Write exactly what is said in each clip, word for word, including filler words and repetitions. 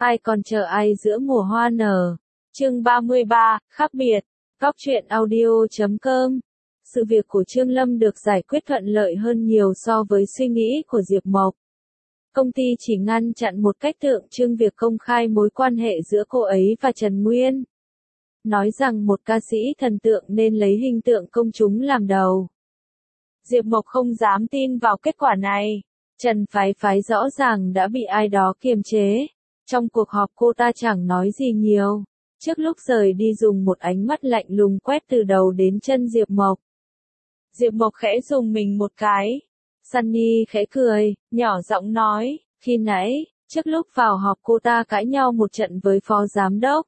Ai còn chờ ai giữa mùa hoa nở. Chương ba mươi ba, khác biệt. Góc truyện audio chấm com. Sự việc của Trương Lâm được giải quyết thuận lợi hơn nhiều so với suy nghĩ của Diệp Mộc. Công ty chỉ ngăn chặn một cách tượng trưng việc công khai mối quan hệ giữa cô ấy và Trần Nguyên. Nói rằng một ca sĩ thần tượng nên lấy hình tượng công chúng làm đầu. Diệp Mộc không dám tin vào kết quả này. Trần Phái Phái rõ ràng đã bị ai đó kiềm chế. Trong cuộc họp cô ta chẳng nói gì nhiều. Trước lúc rời đi dùng một ánh mắt lạnh lùng quét từ đầu đến chân Diệp Mộc. Diệp Mộc khẽ dùng mình một cái. Sunny khẽ cười, nhỏ giọng nói, khi nãy, trước lúc vào họp cô ta cãi nhau một trận với phó giám đốc.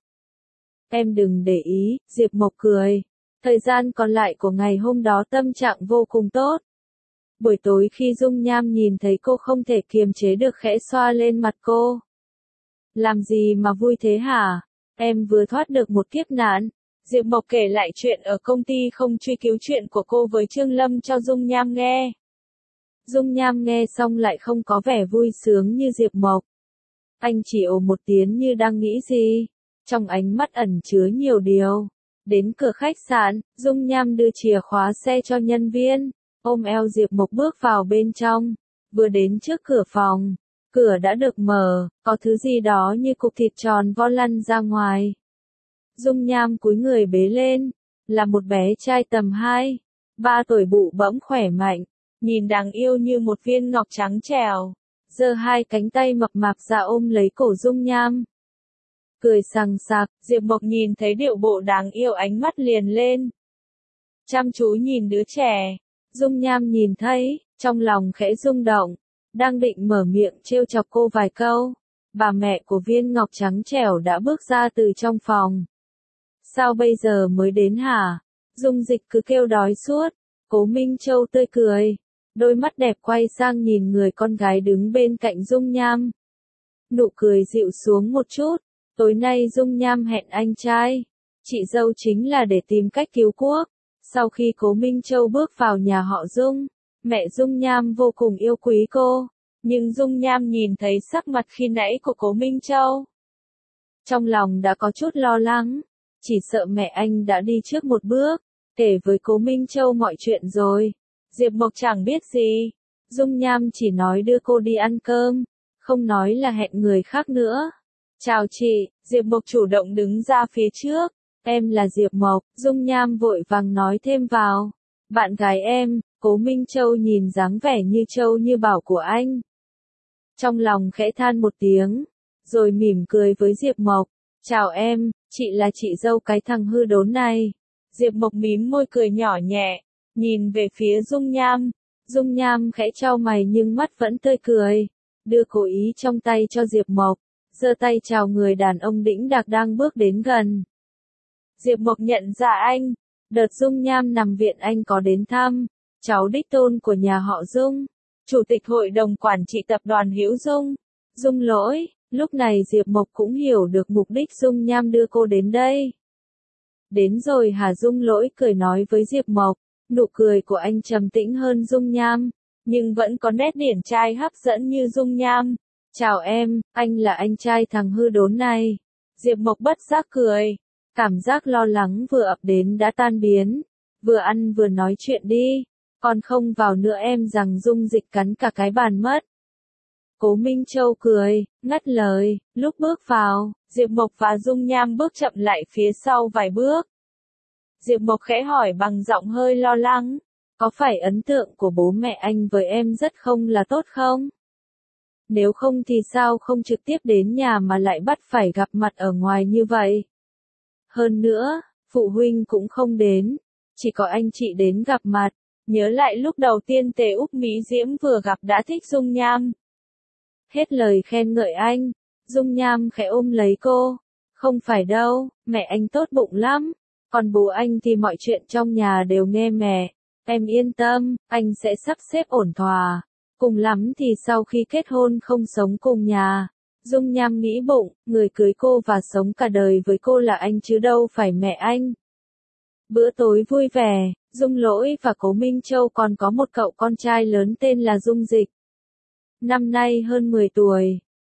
Em đừng để ý, Diệp Mộc cười. Thời gian còn lại của ngày hôm đó tâm trạng vô cùng tốt. Buổi tối khi Dung Nham nhìn thấy cô không thể kiềm chế được khẽ xoa lên mặt cô. Làm gì mà vui thế hả? Em vừa thoát được một kiếp nạn. Diệp Mộc kể lại chuyện ở công ty không truy cứu chuyện của cô với Trương Lâm cho Dung Nham nghe. Dung Nham nghe xong lại không có vẻ vui sướng như Diệp Mộc. Anh chỉ ồ một tiếng như đang nghĩ gì. Trong ánh mắt ẩn chứa nhiều điều. Đến cửa khách sạn, Dung Nham đưa chìa khóa xe cho nhân viên. Ôm eo Diệp Mộc bước vào bên trong. Vừa đến trước cửa phòng. Cửa đã được mở, có thứ gì đó như cục thịt tròn vo lăn ra ngoài. Dung Nham cúi người bế lên. Là một bé trai tầm hai, ba tuổi bụ bẫm khỏe mạnh. Nhìn đáng yêu như một viên ngọc trắng trẻo. Giơ hai cánh tay mập mạp ra ôm lấy cổ Dung Nham. Cười sằng sặc, Diệp Mộc nhìn thấy điệu bộ đáng yêu ánh mắt liền lên. Chăm chú nhìn đứa trẻ. Dung Nham nhìn thấy, trong lòng khẽ rung động. Đang định mở miệng trêu chọc cô vài câu. Bà mẹ của viên ngọc trắng trẻo đã bước ra từ trong phòng. Sao bây giờ mới đến hả? Dung Dịch cứ kêu đói suốt. Cố Minh Châu tươi cười. Đôi mắt đẹp quay sang nhìn người con gái đứng bên cạnh Dung Nham. Nụ cười dịu xuống một chút. Tối nay Dung Nham hẹn anh trai. Chị dâu chính là để tìm cách cứu quốc. Sau khi Cố Minh Châu bước vào nhà họ Dung, mẹ Dung Nham vô cùng yêu quý cô. Nhưng Dung Nham nhìn thấy sắc mặt khi nãy của Cố Minh Châu. Trong lòng đã có chút lo lắng. Chỉ sợ mẹ anh đã đi trước một bước. Kể với Cố Minh Châu mọi chuyện rồi. Diệp Mộc chẳng biết gì. Dung Nham chỉ nói đưa cô đi ăn cơm. Không nói là hẹn người khác nữa. Chào chị, Diệp Mộc chủ động đứng ra phía trước. Em là Diệp Mộc, Dung Nham vội vàng nói thêm vào. Bạn gái em, Cố Minh Châu nhìn dáng vẻ như châu như bảo của anh. Trong lòng khẽ than một tiếng, rồi mỉm cười với Diệp Mộc. Chào em, chị là chị dâu cái thằng hư đốn này. Diệp Mộc mím môi cười nhỏ nhẹ, nhìn về phía Dung Nham. Dung Nham khẽ chau mày nhưng mắt vẫn tươi cười. Đưa cố ý trong tay cho Diệp Mộc, giơ tay chào người đàn ông đĩnh đạc đang bước đến gần. Diệp Mộc nhận ra anh. Đợt Dung Nham nằm viện anh có đến thăm. Cháu đích tôn của nhà họ Dung. Chủ tịch hội đồng quản trị tập đoàn Hữu Dung. Dung Lỗi. Lúc này Diệp Mộc cũng hiểu được mục đích Dung Nham đưa cô đến đây. Đến rồi hả? Dung Lỗi cười nói với Diệp Mộc. Nụ cười của anh trầm tĩnh hơn Dung Nham. Nhưng vẫn có nét điển trai hấp dẫn như Dung Nham. Chào em, anh là anh trai thằng hư đốn này. Diệp Mộc bất giác cười. Cảm giác lo lắng vừa ập đến đã tan biến. Vừa ăn vừa nói chuyện đi. Còn không vào nữa em rằng Dung Dịch cắn cả cái bàn mất. Cố Minh Châu cười, ngắt lời. Lúc bước vào, Diệp Mộc và Dung Nham bước chậm lại phía sau vài bước. Diệp Mộc khẽ hỏi bằng giọng hơi lo lắng. Có phải ấn tượng của bố mẹ anh với em rất không là tốt không? Nếu không thì sao không trực tiếp đến nhà mà lại bắt phải gặp mặt ở ngoài như vậy? Hơn nữa, phụ huynh cũng không đến. Chỉ có anh chị đến gặp mặt. Nhớ lại lúc đầu tiên Tề Úc Mỹ Diễm vừa gặp đã thích Dung Nham. Hết lời khen ngợi anh. Dung Nham khẽ ôm lấy cô. Không phải đâu, mẹ anh tốt bụng lắm. Còn bố anh thì mọi chuyện trong nhà đều nghe mẹ. Em yên tâm, anh sẽ sắp xếp ổn thỏa. Cùng lắm thì sau khi kết hôn không sống cùng nhà. Dung Nham nghĩ bụng, người cưới cô và sống cả đời với cô là anh chứ đâu phải mẹ anh. Bữa tối vui vẻ, Dung Lỗi và Cố Minh Châu còn có một cậu con trai lớn tên là Dung Dịch. Năm nay hơn mười tuổi.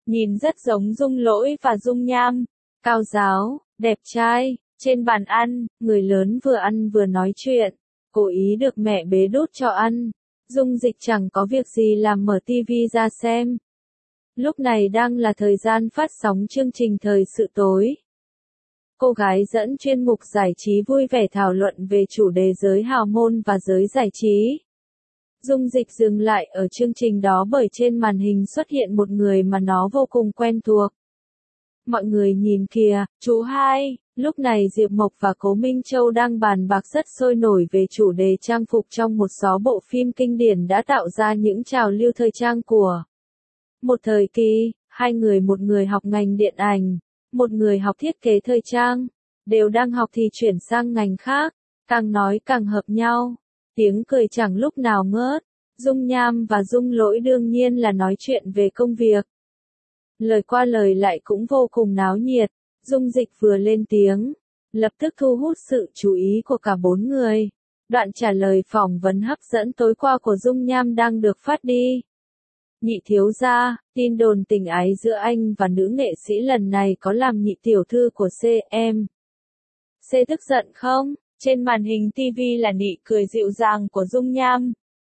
nhìn rất giống Dung Lỗi và Dung Nham. Cao giáo, đẹp trai, trên bàn ăn, người lớn vừa ăn vừa nói chuyện, cố ý được mẹ bế đút cho ăn. Dung Dịch chẳng có việc gì làm mở tivi ra xem. Lúc này đang là thời gian phát sóng chương trình thời sự tối. Cô gái dẫn chuyên mục giải trí vui vẻ thảo luận về chủ đề giới hào môn và giới giải trí. Dung Dịch dừng lại ở chương trình đó bởi trên màn hình xuất hiện một người mà nó vô cùng quen thuộc. Mọi người nhìn kìa, chú hai. Lúc này Diệp Mộc và Cố Minh Châu đang bàn bạc rất sôi nổi về chủ đề trang phục trong một số bộ phim kinh điển đã tạo ra những trào lưu thời trang của một thời kỳ. Hai người, một người học ngành điện ảnh, một người học thiết kế thời trang, đều đang học thì chuyển sang ngành khác, càng nói càng hợp nhau, tiếng cười chẳng lúc nào ngớt. Dung Nham và Dung Lỗi đương nhiên là nói chuyện về công việc. Lời qua lời lại cũng vô cùng náo nhiệt. Dung Dịch vừa lên tiếng, lập tức thu hút sự chú ý của cả bốn người. Đoạn trả lời phỏng vấn hấp dẫn tối qua của Dung Nham đang được phát đi. Nhị thiếu gia, tin đồn tình ái giữa anh và nữ nghệ sĩ lần này có làm nhị tiểu thư của C em C tức giận không? Trên màn hình tivi là nụ cười dịu dàng của Dung Nham.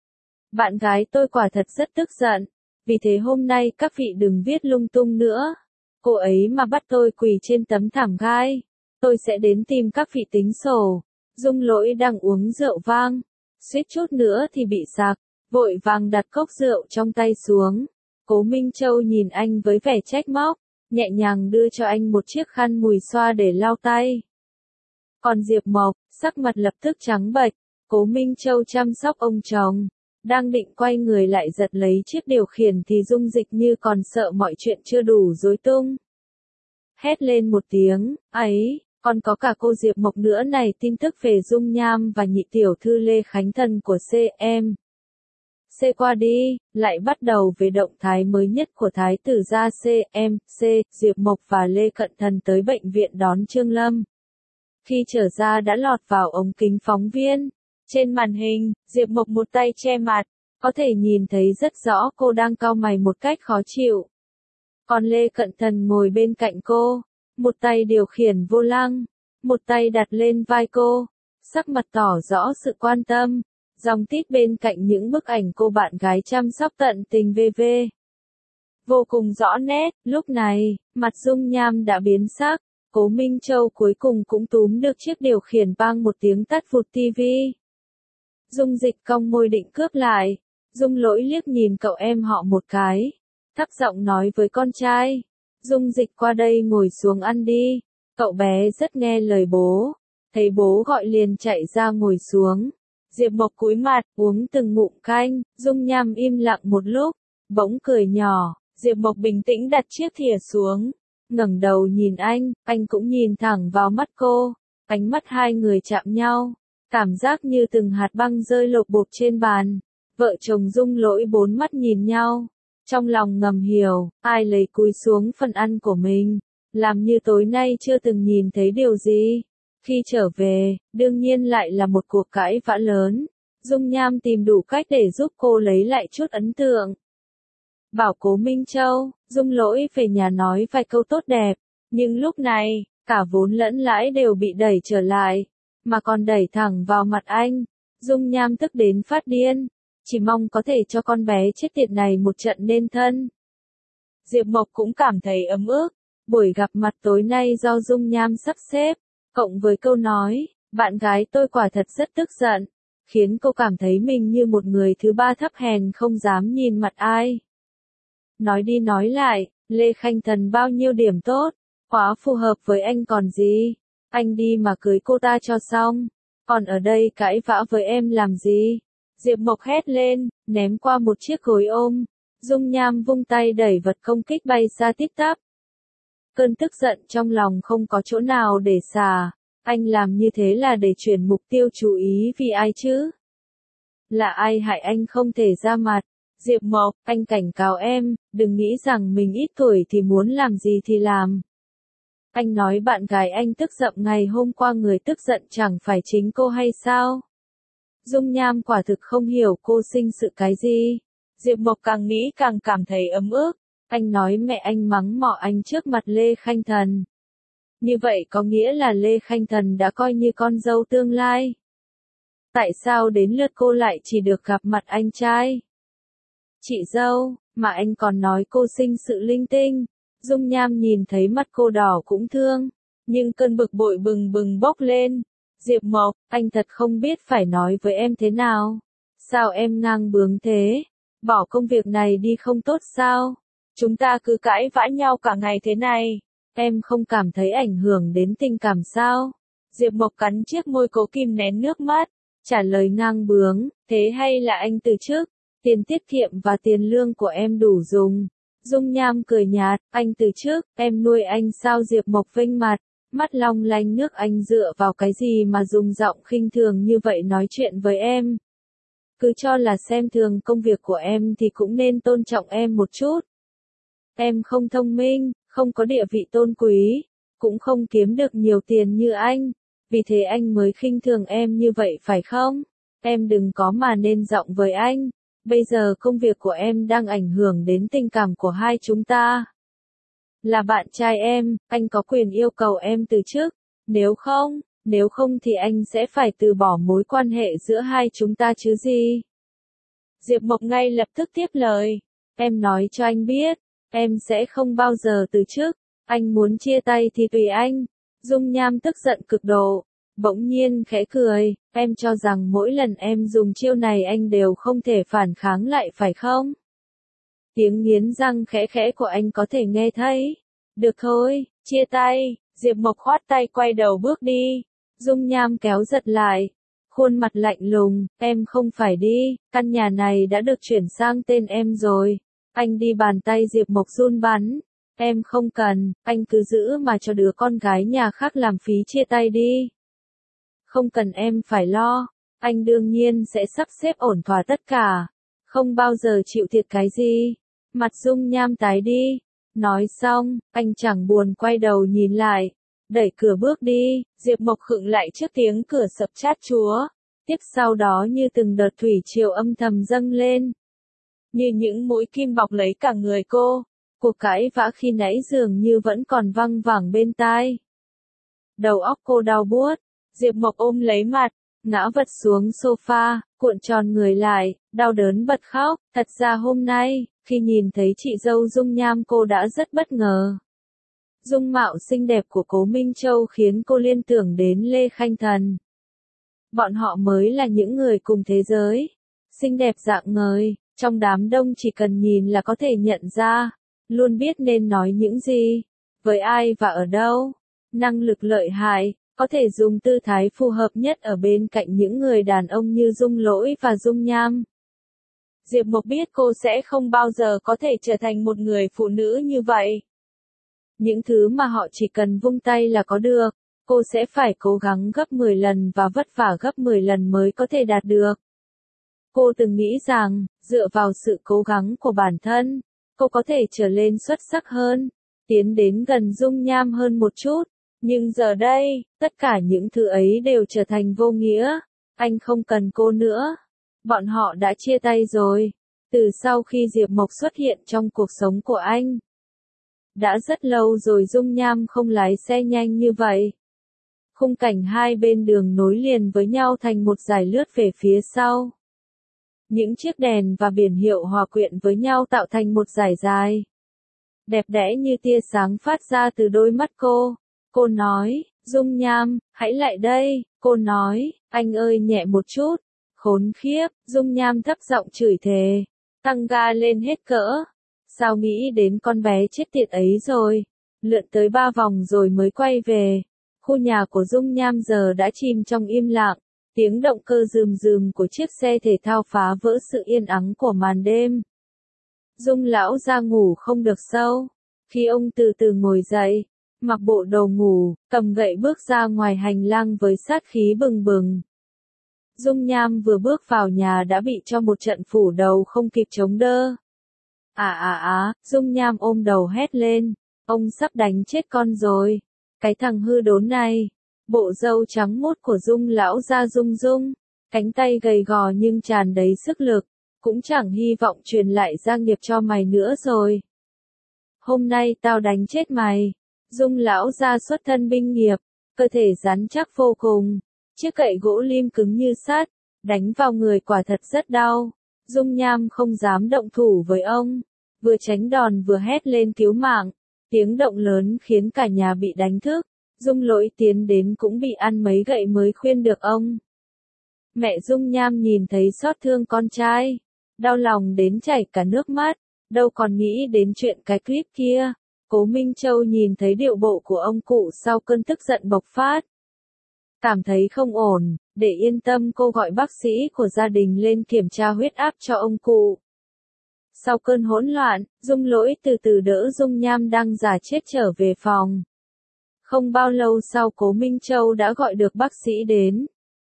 Bạn gái tôi quả thật rất tức giận, vì thế hôm nay các vị đừng viết lung tung nữa. Cô ấy mà bắt tôi quỳ trên tấm thảm gai, tôi sẽ đến tìm các vị tính sổ. Dung Lỗi đang uống rượu vang, suýt chút nữa thì bị sặc, vội vàng đặt cốc rượu trong tay xuống. Cố Minh Châu nhìn anh với vẻ trách móc, nhẹ nhàng đưa cho anh một chiếc khăn mùi xoa để lau tay. Còn Diệp Mộc, sắc mặt lập tức trắng bệch. Cố Minh Châu chăm sóc ông chồng, đang định quay người lại giật lấy chiếc điều khiển thì Dung Dịch như còn sợ mọi chuyện chưa đủ rối tung. Hét lên một tiếng, ấy, còn có cả cô Diệp Mộc nữa này. Tin tức về Dung Nham và nhị tiểu thư Lê Khánh Thần của C em C qua đi, lại bắt đầu về động thái mới nhất của Thái tử gia C em C. Diệp Mộc và Lê Cận Thần tới bệnh viện đón Trương Lâm. Khi trở ra đã lọt vào ống kính phóng viên. Trên màn hình, Diệp Mộc một tay che mặt, có thể nhìn thấy rất rõ cô đang cau mày một cách khó chịu. Còn Lê Cận Thần ngồi bên cạnh cô, một tay điều khiển vô lăng, một tay đặt lên vai cô, sắc mặt tỏ rõ sự quan tâm, dòng tít bên cạnh những bức ảnh cô bạn gái chăm sóc tận tình vê vê. Vô cùng rõ nét, lúc này, mặt Dung Nham đã biến sắc. Cố Minh Châu cuối cùng cũng túm được chiếc điều khiển, bang một tiếng tắt vụt tivi. Dung Dịch cong môi định cướp lại. Dung Lỗi liếc nhìn cậu em họ một cái, thấp giọng nói với con trai. Dung Dịch qua đây ngồi xuống ăn đi. Cậu bé rất nghe lời bố. Thấy bố gọi liền chạy ra ngồi xuống. Diệp Mộc cúi mặt, uống từng ngụm canh. Dung Nham im lặng một lúc, bỗng cười nhỏ. Diệp Mộc bình tĩnh đặt chiếc thìa xuống, ngẩng đầu nhìn anh, anh cũng nhìn thẳng vào mắt cô. Ánh mắt hai người chạm nhau, cảm giác như từng hạt băng rơi lột bột trên bàn. Vợ chồng Dung Lỗi bốn mắt nhìn nhau, trong lòng ngầm hiểu, ai lấy cúi xuống phần ăn của mình, làm như tối nay chưa từng nhìn thấy điều gì. Khi trở về, đương nhiên lại là một cuộc cãi vã lớn. Dung Nham tìm đủ cách để giúp cô lấy lại chút ấn tượng. Bảo Cố Minh Châu, Dung Lỗi về nhà nói vài câu tốt đẹp, nhưng lúc này, cả vốn lẫn lãi đều bị đẩy trở lại, mà còn đẩy thẳng vào mặt anh. Dung Nham tức đến phát điên, chỉ mong có thể cho con bé chết tiệt này một trận nên thân. Diệp Mộc cũng cảm thấy ấm ức, buổi gặp mặt tối nay do Dung Nham sắp xếp, cộng với câu nói, bạn gái tôi quả thật rất tức giận, khiến cô cảm thấy mình như một người thứ ba thấp hèn không dám nhìn mặt ai. Nói đi nói lại, Lê Khánh Thần bao nhiêu điểm tốt, quá phù hợp với anh còn gì, anh đi mà cưới cô ta cho xong, còn ở đây cãi vã với em làm gì? Diệp Mộc hét lên, ném qua một chiếc gối ôm. Dung Nham vung tay đẩy vật công kích bay ra tít tắp. Cơn tức giận trong lòng không có chỗ nào để xả, anh làm như thế là để chuyển mục tiêu chú ý vì ai chứ? Là ai hại anh không thể ra mặt? Diệp Mộc, anh cảnh cáo em, đừng nghĩ rằng mình ít tuổi thì muốn làm gì thì làm. Anh nói bạn gái anh tức giận ngày hôm qua, người tức giận chẳng phải chính cô hay sao? Dung Nham quả thực không hiểu cô sinh sự cái gì. Diệp Mộc càng nghĩ càng cảm thấy ấm ức. Anh nói mẹ anh mắng mỏ anh trước mặt Lê Khanh Thần. Như vậy có nghĩa là Lê Khanh Thần đã coi như con dâu tương lai. Tại sao đến lượt cô lại chỉ được gặp mặt anh trai? Chị dâu, mà anh còn nói cô sinh sự linh tinh. Dung Nham nhìn thấy mắt cô đỏ cũng thương, nhưng cơn bực bội bừng bừng bốc lên. Diệp Mộc, anh thật không biết phải nói với em thế nào. Sao em ngang bướng thế? Bỏ công việc này đi không tốt sao? Chúng ta cứ cãi vã nhau cả ngày thế này. Em không cảm thấy ảnh hưởng đến tình cảm sao? Diệp Mộc cắn chiếc môi cố kìm nén nước mắt, trả lời ngang bướng, thế hay là anh từ chức? Tiền tiết kiệm và tiền lương của em đủ dùng. Dung Nham cười nhạt, anh từ chức, em nuôi anh sao? Diệp Mộc vênh mặt, mắt long lanh nước. Anh dựa vào cái gì mà dùng giọng khinh thường như vậy nói chuyện với em? Cứ cho là xem thường công việc của em thì cũng nên tôn trọng em một chút. Em không thông minh, không có địa vị tôn quý, cũng không kiếm được nhiều tiền như anh, vì thế anh mới khinh thường em như vậy phải không? Em đừng có mà nên giọng với anh, bây giờ công việc của em đang ảnh hưởng đến tình cảm của hai chúng ta. Là bạn trai em, anh có quyền yêu cầu em từ chức, nếu không, nếu không thì anh sẽ phải từ bỏ mối quan hệ giữa hai chúng ta chứ gì? Diệp Mộc ngay lập tức tiếp lời, em nói cho anh biết, em sẽ không bao giờ từ chức, anh muốn chia tay thì tùy anh. Dung Nham tức giận cực độ, bỗng nhiên khẽ cười, em cho rằng mỗi lần em dùng chiêu này anh đều không thể phản kháng lại phải không? Tiếng nghiến răng khẽ khẽ của anh có thể nghe thấy. Được thôi, chia tay. Diệp Mộc khoát tay quay đầu bước đi. Dung Nham kéo giật lại, khuôn mặt lạnh lùng, em không phải đi, căn nhà này đã được chuyển sang tên em rồi. Anh đi. Bàn tay Diệp Mộc run bắn. Em không cần, anh cứ giữ mà cho đứa con gái nhà khác làm phí chia tay đi. Không cần em phải lo, anh đương nhiên sẽ sắp xếp ổn thỏa tất cả, không bao giờ chịu thiệt cái gì. Mặt Dung Nham tái đi, nói xong, anh chẳng buồn quay đầu nhìn lại, đẩy cửa bước đi. Diệp Mộc khựng lại trước tiếng cửa sập chát chúa, tiếp sau đó như từng đợt thủy triều âm thầm dâng lên, như những mũi kim bọc lấy cả người cô. Cuộc cãi vã khi nãy dường như vẫn còn văng vẳng bên tai. Đầu óc cô đau buốt, Diệp Mộc ôm lấy mặt, ngã vật xuống sofa, cuộn tròn người lại, đau đớn bật khóc. Thật ra hôm nay, khi nhìn thấy chị dâu Dung Nham cô đã rất bất ngờ. Dung mạo xinh đẹp của Cố Minh Châu khiến cô liên tưởng đến Lê Khanh Thần. Bọn họ mới là những người cùng thế giới, xinh đẹp rạng ngời, trong đám đông chỉ cần nhìn là có thể nhận ra, luôn biết nên nói những gì, với ai và ở đâu, năng lực lợi hại, có thể dùng tư thái phù hợp nhất ở bên cạnh những người đàn ông như Dung Lỗi và Dung Nham. Diệp Mộc biết cô sẽ không bao giờ có thể trở thành một người phụ nữ như vậy. Những thứ mà họ chỉ cần vung tay là có được, cô sẽ phải cố gắng gấp mười lần và vất vả gấp mười lần mới có thể đạt được. Cô từng nghĩ rằng, dựa vào sự cố gắng của bản thân, cô có thể trở lên xuất sắc hơn, tiến đến gần Dung Nham hơn một chút. Nhưng giờ đây, tất cả những thứ ấy đều trở thành vô nghĩa. Anh không cần cô nữa. Bọn họ đã chia tay rồi. Từ sau khi Diệp Mộc xuất hiện trong cuộc sống của anh. Đã rất lâu rồi Dung Nham không lái xe nhanh như vậy. Khung cảnh hai bên đường nối liền với nhau thành một dải lướt về phía sau. Những chiếc đèn và biển hiệu hòa quyện với nhau tạo thành một dải dài. Đẹp đẽ như tia sáng phát ra từ đôi mắt cô. Cô nói, Dung Nham, hãy lại đây. Cô nói, anh ơi nhẹ một chút. Khốn khiếp, Dung Nham thấp giọng chửi thề. Tăng ga lên hết cỡ. Sao nghĩ đến con bé chết tiệt ấy rồi. Lượn tới ba vòng rồi mới quay về. Khu nhà của Dung Nham giờ đã chìm trong im lặng. Tiếng động cơ rườm rườm của chiếc xe thể thao phá vỡ sự yên ắng của màn đêm. Dung lão ra ngủ không được sâu. Khi ông từ từ ngồi dậy, mặc bộ đồ ngủ, cầm gậy bước ra ngoài hành lang với sát khí bừng bừng. Dung Nham vừa bước vào nhà đã bị cho một trận phủ đầu không kịp chống đỡ. À à à, Dung Nham ôm đầu hét lên, ông sắp đánh chết con rồi. Cái thằng hư đốn này. Bộ râu trắng muốt của Dung lão ra rung rung, cánh tay gầy gò nhưng tràn đầy sức lực, cũng chẳng hy vọng truyền lại gia nghiệp cho mày nữa rồi. hôm nay tao đánh chết mày. Dung lão gia xuất thân binh nghiệp, cơ thể rắn chắc vô cùng, chiếc gậy gỗ lim cứng như sắt, đánh vào người quả thật rất đau. Dung Nham không dám động thủ với ông, vừa tránh đòn vừa hét lên cứu mạng, tiếng động lớn khiến cả nhà bị đánh thức. Dung Lỗi tiến đến cũng bị ăn mấy gậy mới khuyên được ông. Mẹ Dung Nham nhìn thấy xót thương con trai, đau lòng đến chảy cả nước mắt, đâu còn nghĩ đến chuyện cái clip kia. Cố Minh Châu nhìn thấy điệu bộ của ông cụ sau cơn tức giận bộc phát, cảm thấy không ổn, để yên tâm cô gọi bác sĩ của gia đình lên kiểm tra huyết áp cho ông cụ. Sau cơn hỗn loạn, Dung Lỗi từ từ đỡ Dung Nham đang già chết trở về phòng. Không bao lâu sau Cố Minh Châu đã gọi được bác sĩ đến,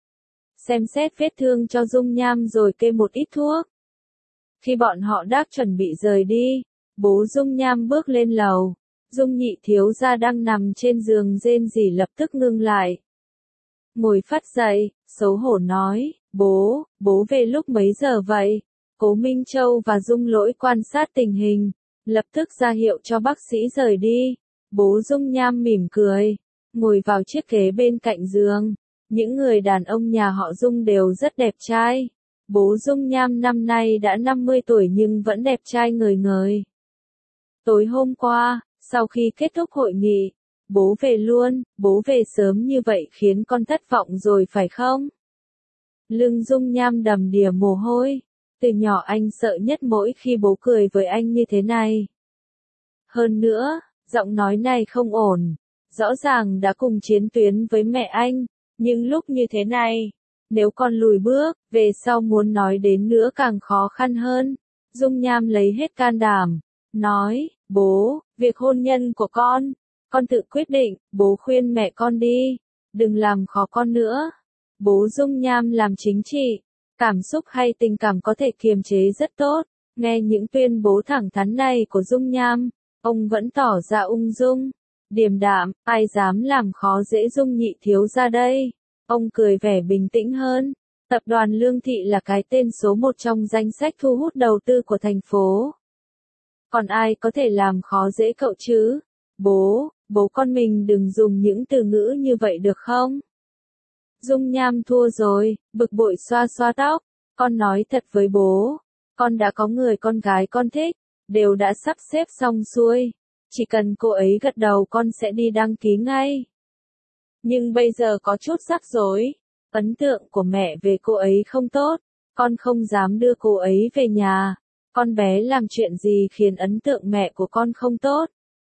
xem xét vết thương cho Dung Nham rồi kê một ít thuốc. Khi bọn họ đã chuẩn bị rời đi, bố Dung Nham bước lên lầu. Dung nhị thiếu gia đang nằm trên giường rên rỉ lập tức ngưng lại. Ngồi phắt dậy, xấu hổ nói, bố, bố về lúc mấy giờ vậy? Cố Minh Châu và Dung Lỗi quan sát tình hình, lập tức ra hiệu cho bác sĩ rời đi. Bố Dung Nham mỉm cười, ngồi vào chiếc ghế bên cạnh giường. Những người đàn ông nhà họ Dung đều rất đẹp trai. Bố Dung Nham năm nay đã năm mươi tuổi nhưng vẫn đẹp trai ngời ngời. Tối hôm qua, sau khi kết thúc hội nghị, bố về luôn, bố về sớm như vậy khiến con thất vọng rồi phải không? Lưng Dung Nham đầm đìa mồ hôi, từ nhỏ anh sợ nhất mỗi khi bố cười với anh như thế này. Hơn nữa, giọng nói này không ổn, rõ ràng đã cùng chiến tuyến với mẹ anh, nhưng lúc như thế này, nếu con lùi bước, về sau muốn nói đến nữa càng khó khăn hơn. Dung Nham lấy hết can đảm, nói, bố, việc hôn nhân của con, con tự quyết định, bố khuyên mẹ con đi, đừng làm khó con nữa. Bố Dung Nham làm chính trị, cảm xúc hay tình cảm có thể kiềm chế rất tốt, nghe những tuyên bố thẳng thắn này của Dung Nham, ông vẫn tỏ ra ung dung, điềm đạm, ai dám làm khó dễ Dung nhị thiếu gia đây. Ông cười vẻ bình tĩnh hơn, tập đoàn Lương Thị là cái tên số một trong danh sách thu hút đầu tư của thành phố. Còn ai có thể làm khó dễ cậu chứ? Bố, bố con mình đừng dùng những từ ngữ như vậy được không? Dung Nham thua rồi, bực bội xoa xoa tóc, con nói thật với bố, con đã có người con gái con thích, đều đã sắp xếp xong xuôi, chỉ cần cô ấy gật đầu con sẽ đi đăng ký ngay. Nhưng bây giờ có chút rắc rối, ấn tượng của mẹ về cô ấy không tốt, con không dám đưa cô ấy về nhà. Con bé làm chuyện gì khiến ấn tượng mẹ của con không tốt?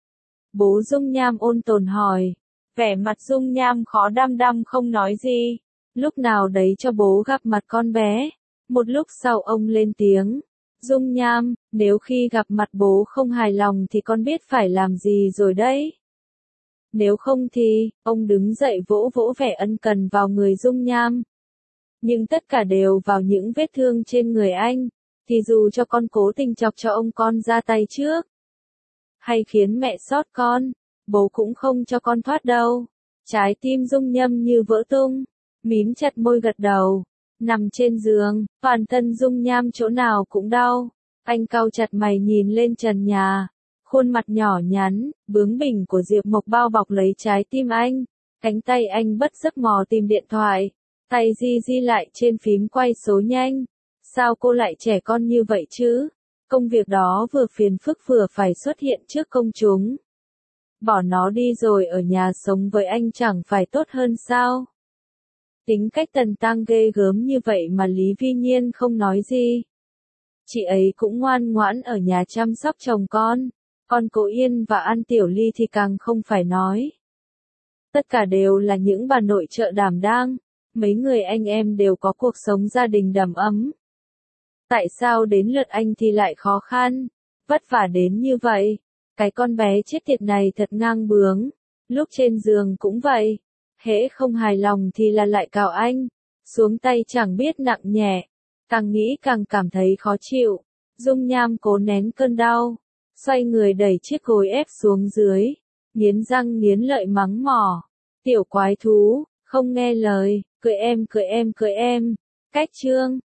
Bố Dung Nham ôn tồn hỏi, vẻ mặt Dung Nham khó đăm đăm không nói gì. Lúc nào đấy cho bố gặp mặt con bé. Một lúc sau ông lên tiếng, Dung Nham, nếu khi gặp mặt bố không hài lòng thì con biết phải làm gì rồi đấy. Nếu không thì, ông đứng dậy vỗ vỗ vẻ ân cần vào người Dung Nham. Nhưng tất cả đều vào những vết thương trên người anh, thì dù cho con cố tình chọc cho ông con ra tay trước, hay khiến mẹ xót con, bố cũng không cho con thoát đâu. Trái tim Dung Nhâm như vỡ tung, mím chặt môi gật đầu, nằm trên giường, toàn thân Dung Nham chỗ nào cũng đau. Anh cau chặt mày nhìn lên trần nhà, khuôn mặt nhỏ nhắn, bướng bỉnh của Diệp Mộc bao bọc lấy trái tim anh, cánh tay anh bất giấc mò tìm điện thoại, tay di di lại trên phím quay số nhanh. Sao cô lại trẻ con như vậy chứ? Công việc đó vừa phiền phức vừa phải xuất hiện trước công chúng. Bỏ nó đi rồi ở nhà sống với anh chẳng phải tốt hơn sao? Tính cách Tần Tăng ghê gớm như vậy mà Lý Vi Nhiên không nói gì. Chị ấy cũng ngoan ngoãn ở nhà chăm sóc chồng con. Còn Cố Yên và An Tiểu Ly thì càng không phải nói. Tất cả đều là những bà nội trợ đảm đang. Mấy người anh em đều có cuộc sống gia đình đầm ấm. Tại sao đến lượt anh thì lại khó khăn, vất vả đến như vậy? Cái con bé chết tiệt này thật ngang bướng. Lúc trên giường cũng vậy. Hễ không hài lòng thì là lại cào anh. Xuống tay chẳng biết nặng nhẹ. Càng nghĩ càng cảm thấy khó chịu. Dung Nham cố nén cơn đau. Xoay người đẩy chiếc gối ép xuống dưới. Nghiến răng nghiến lợi mắng mỏ. Tiểu quái thú, không nghe lời, cười em cười em cười em. Cách chương.